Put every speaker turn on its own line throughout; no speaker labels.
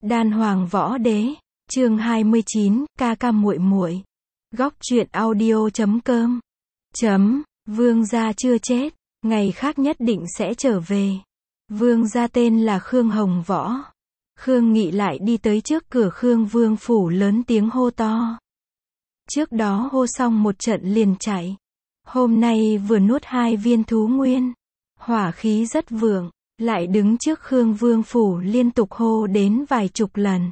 Đan Hoàng Võ Đế, chương 29, ca ca muội muội. Góc truyện audio.com. Vương gia chưa chết, ngày khác nhất định sẽ trở về. Vương gia tên là Khương Hồng Võ. Khương Nghị lại đi tới trước cửa Khương Vương phủ lớn tiếng hô to. Trước đó hô xong một trận liền chạy. Hôm nay vừa nuốt 2 viên thú nguyên. Hỏa khí rất vượng, lại đứng trước Khương Vương phủ liên tục hô đến vài chục lần.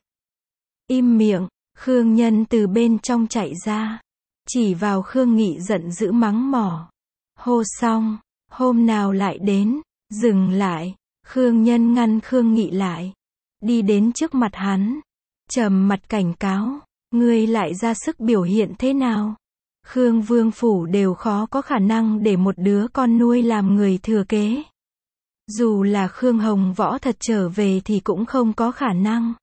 Im miệng, Khương Nhân từ bên trong chạy ra. Chỉ vào Khương Nghị giận dữ mắng mỏ. Hô xong, hôm nào lại đến, dừng lại. Khương Nhân ngăn Khương Nghị lại. Đi đến trước mặt hắn. Trầm mặt cảnh cáo, ngươi lại ra sức biểu hiện thế nào? Khương Vương phủ đều khó có khả năng để một đứa con nuôi làm người thừa kế. Dù là Khương Hồng Võ thật trở về thì cũng không có khả năng.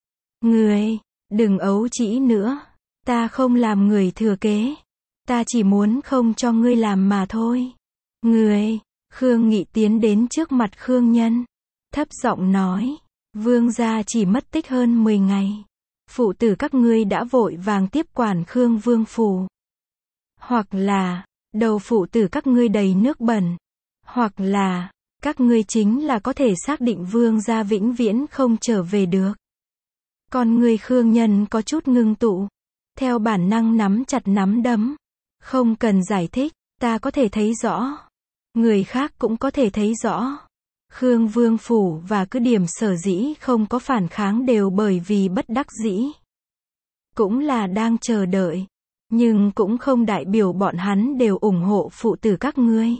Ngươi, đừng ấu trĩ nữa. Ta không làm người thừa kế. Ta chỉ muốn không cho ngươi làm mà thôi. Ngươi, Khương Nghị tiến đến trước mặt Khương Nhân. Thấp giọng nói, vương gia chỉ mất tích hơn 10 ngày. Phụ tử các ngươi đã vội vàng tiếp quản Khương Vương phủ. Hoặc là, đầu phụ tử các ngươi đầy nước bẩn. Hoặc là, các ngươi chính là có thể xác định vương gia vĩnh viễn không trở về được. Con ngươi Khương Nhân có chút ngưng tụ. Theo bản năng nắm chặt nắm đấm. Không cần giải thích, ta có thể thấy rõ. Người khác cũng có thể thấy rõ. Khương Vương phủ và cứ điểm sở dĩ không có phản kháng đều bởi vì bất đắc dĩ. Cũng là đang chờ đợi. Nhưng cũng không đại biểu bọn hắn đều ủng hộ phụ tử các ngươi.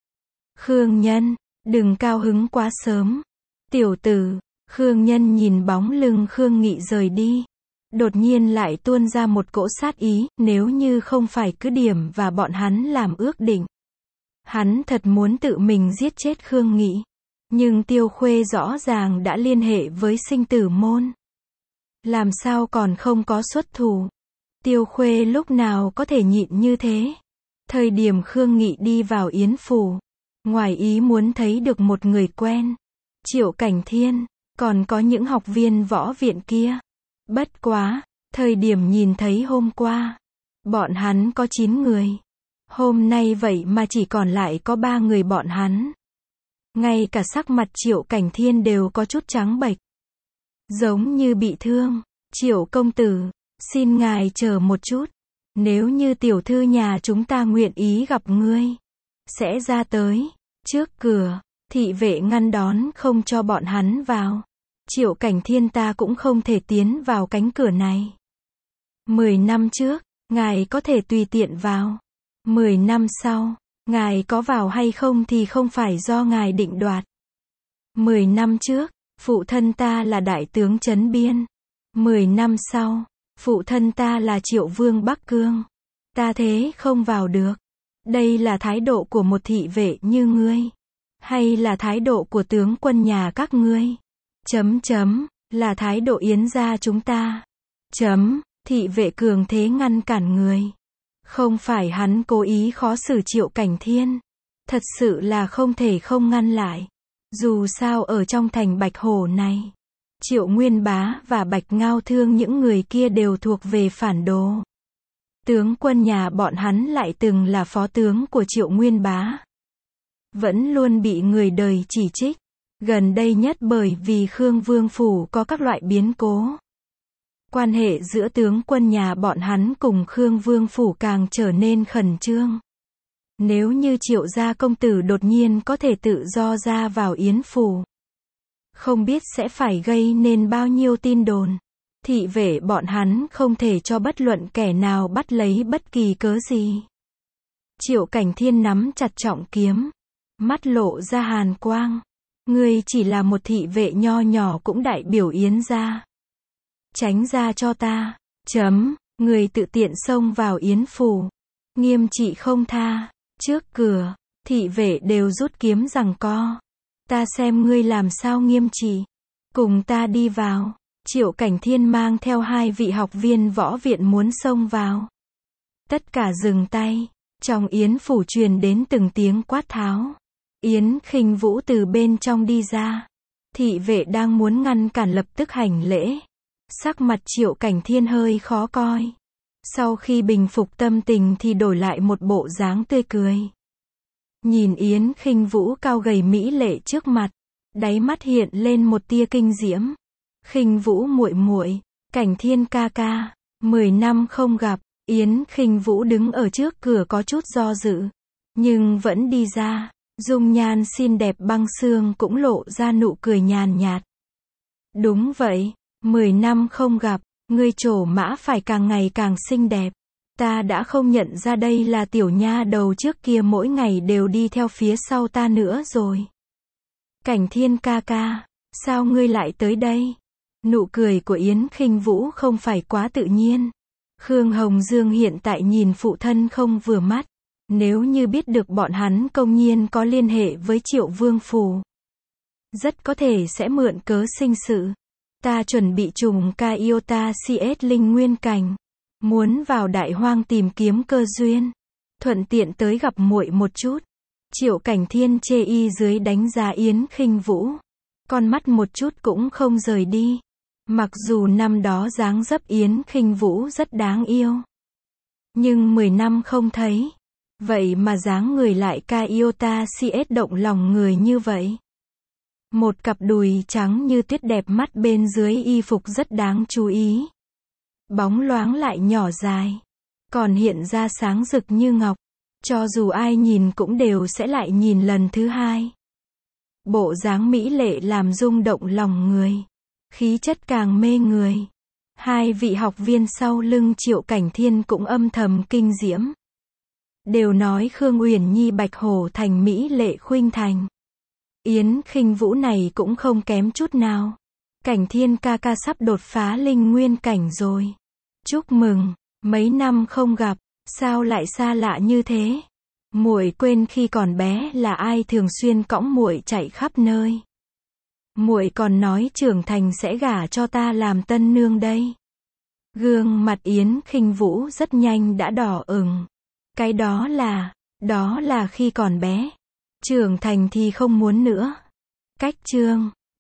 Khương Nhân, đừng cao hứng quá sớm. Tiểu tử, Khương Nhân nhìn bóng lưng Khương Nghị rời đi. Đột nhiên lại tuôn ra một cỗ sát ý, nếu như không phải cứ điểm và bọn hắn làm ước định. Hắn thật muốn tự mình giết chết Khương Nghị. Nhưng Tiêu Khuê rõ ràng đã liên hệ với sinh tử môn. Làm sao còn không có xuất thủ. Tiêu Khuê lúc nào có thể nhịn như thế. Thời điểm Khương Nghị đi vào Yến phủ. Ngoài ý muốn thấy được một người quen. Triệu Cảnh Thiên. Còn có những học viên võ viện kia. Bất quá, thời điểm nhìn thấy hôm qua. Bọn hắn có 9 người. Hôm nay vậy mà chỉ còn lại có 3 người bọn hắn. Ngay cả sắc mặt Triệu Cảnh Thiên đều có chút trắng bệch. Giống như bị thương. Triệu công tử, xin ngài chờ một chút. Nếu như tiểu thư nhà chúng ta nguyện ý gặp ngươi, sẽ ra tới. Trước cửa, thị vệ ngăn đón không cho bọn hắn vào. Triệu Cảnh Thiên ta cũng không thể tiến vào cánh cửa này. 10 năm trước, ngài có thể tùy tiện vào. 10 năm sau, ngài có vào hay không thì không phải do ngài định đoạt. 10 năm trước, phụ thân ta là đại tướng Trấn Biên. 10 năm sau, phụ thân ta là Triệu Vương Bắc Cương. Ta thế không vào được. Đây là thái độ của một thị vệ như ngươi. Hay là thái độ của tướng quân nhà các ngươi? Là thái độ Yến gia chúng ta. Thị vệ cường thế ngăn cản người. Không phải hắn cố ý khó xử Triệu Cảnh Thiên. Thật sự là không thể không ngăn lại. Dù sao ở trong thành Bạch Hổ này, Triệu Nguyên Bá và Bạch Ngao Thương những người kia đều thuộc về phản đồ. Tướng quân nhà bọn hắn lại từng là phó tướng của Triệu Nguyên Bá. Vẫn luôn bị người đời chỉ trích. Gần đây nhất bởi vì Khương Vương phủ có các loại biến cố. Quan hệ giữa tướng quân nhà bọn hắn cùng Khương Vương phủ càng trở nên khẩn trương. Nếu như Triệu gia công tử đột nhiên có thể tự do ra vào Yến phủ, không biết sẽ phải gây nên bao nhiêu tin đồn. Thị vệ bọn hắn không thể cho bất luận kẻ nào bắt lấy bất kỳ cớ gì. Triệu Cảnh Thiên nắm chặt trọng kiếm, mắt lộ ra hàn quang. Ngươi chỉ là một thị vệ nho nhỏ cũng đại biểu Yến gia. Tránh ra cho ta. Người tự tiện xông vào Yến phủ. Nghiêm trị không tha. Trước cửa, thị vệ đều rút kiếm giằng co. Ta xem ngươi làm sao nghiêm trị. Cùng ta đi vào. Triệu Cảnh Thiên mang theo 2 vị học viên võ viện muốn xông vào. Tất cả dừng tay. Trong Yến phủ truyền đến từng tiếng quát tháo. Yến Khinh Vũ từ bên trong đi ra. Thị vệ đang muốn ngăn cản lập tức hành lễ. Sắc mặt Triệu Cảnh Thiên hơi khó coi. Sau khi bình phục tâm tình thì đổi lại một bộ dáng tươi cười. Nhìn Yến Khinh Vũ cao gầy mỹ lệ trước mặt, đáy mắt hiện lên một tia kinh diễm. Khinh Vũ muội muội, Cảnh Thiên ca ca, 10 năm không gặp. Yến Khinh Vũ đứng ở trước cửa có chút do dự, nhưng vẫn đi ra. Dung nhan xinh đẹp băng xương cũng lộ ra nụ cười nhàn nhạt. Đúng vậy, 10 năm không gặp, ngươi trổ mã phải càng ngày càng xinh đẹp. Ta đã không nhận ra đây là tiểu nha đầu trước kia mỗi ngày đều đi theo phía sau ta nữa rồi. Cảnh Thiên ca ca, sao ngươi lại tới đây? Nụ cười của Yến Khinh Vũ không phải quá tự nhiên. Khương Hồng Dương hiện tại nhìn phụ thân không vừa mắt. Nếu như biết được bọn hắn công nhiên có liên hệ với Triệu Vương Phủ, rất có thể sẽ mượn cớ sinh sự. Ta chuẩn bị trùng ca Iota CS Linh Nguyên Cảnh, muốn vào Đại Hoang tìm kiếm cơ duyên, thuận tiện tới gặp muội một chút. Triệu Cảnh Thiên chê y dưới đánh giá Yến Khinh Vũ, con mắt một chút cũng không rời đi. Mặc dù năm đó dáng dấp Yến Khinh Vũ rất đáng yêu, nhưng 10 năm không thấy, vậy mà dáng người lại ca Iota CS động lòng người như vậy. Một cặp đùi trắng như tuyết đẹp mắt bên dưới y phục rất đáng chú ý. Bóng loáng lại nhỏ dài, còn hiện ra sáng rực như ngọc. Cho dù ai nhìn cũng đều sẽ lại nhìn lần thứ hai. Bộ dáng mỹ lệ làm rung động lòng người, khí chất càng mê người. Hai vị học viên sau lưng Triệu Cảnh Thiên cũng âm thầm kinh diễm. Đều nói Khương Uyển Nhi Bạch Hổ thành mỹ lệ khuynh thành. Yến Khinh Vũ này cũng không kém chút nào. Cảnh Thiên ca ca sắp đột phá linh nguyên cảnh rồi. Chúc mừng, mấy năm không gặp, sao lại xa lạ như thế? Muội quên khi còn bé là ai thường xuyên cõng muội chạy khắp nơi. Muội còn nói trưởng thành sẽ gả cho ta làm tân nương đây. Gương mặt Yến Khinh Vũ rất nhanh đã đỏ ửng. Cái đó là khi còn bé. Trưởng thành thì không muốn nữa. Cách chương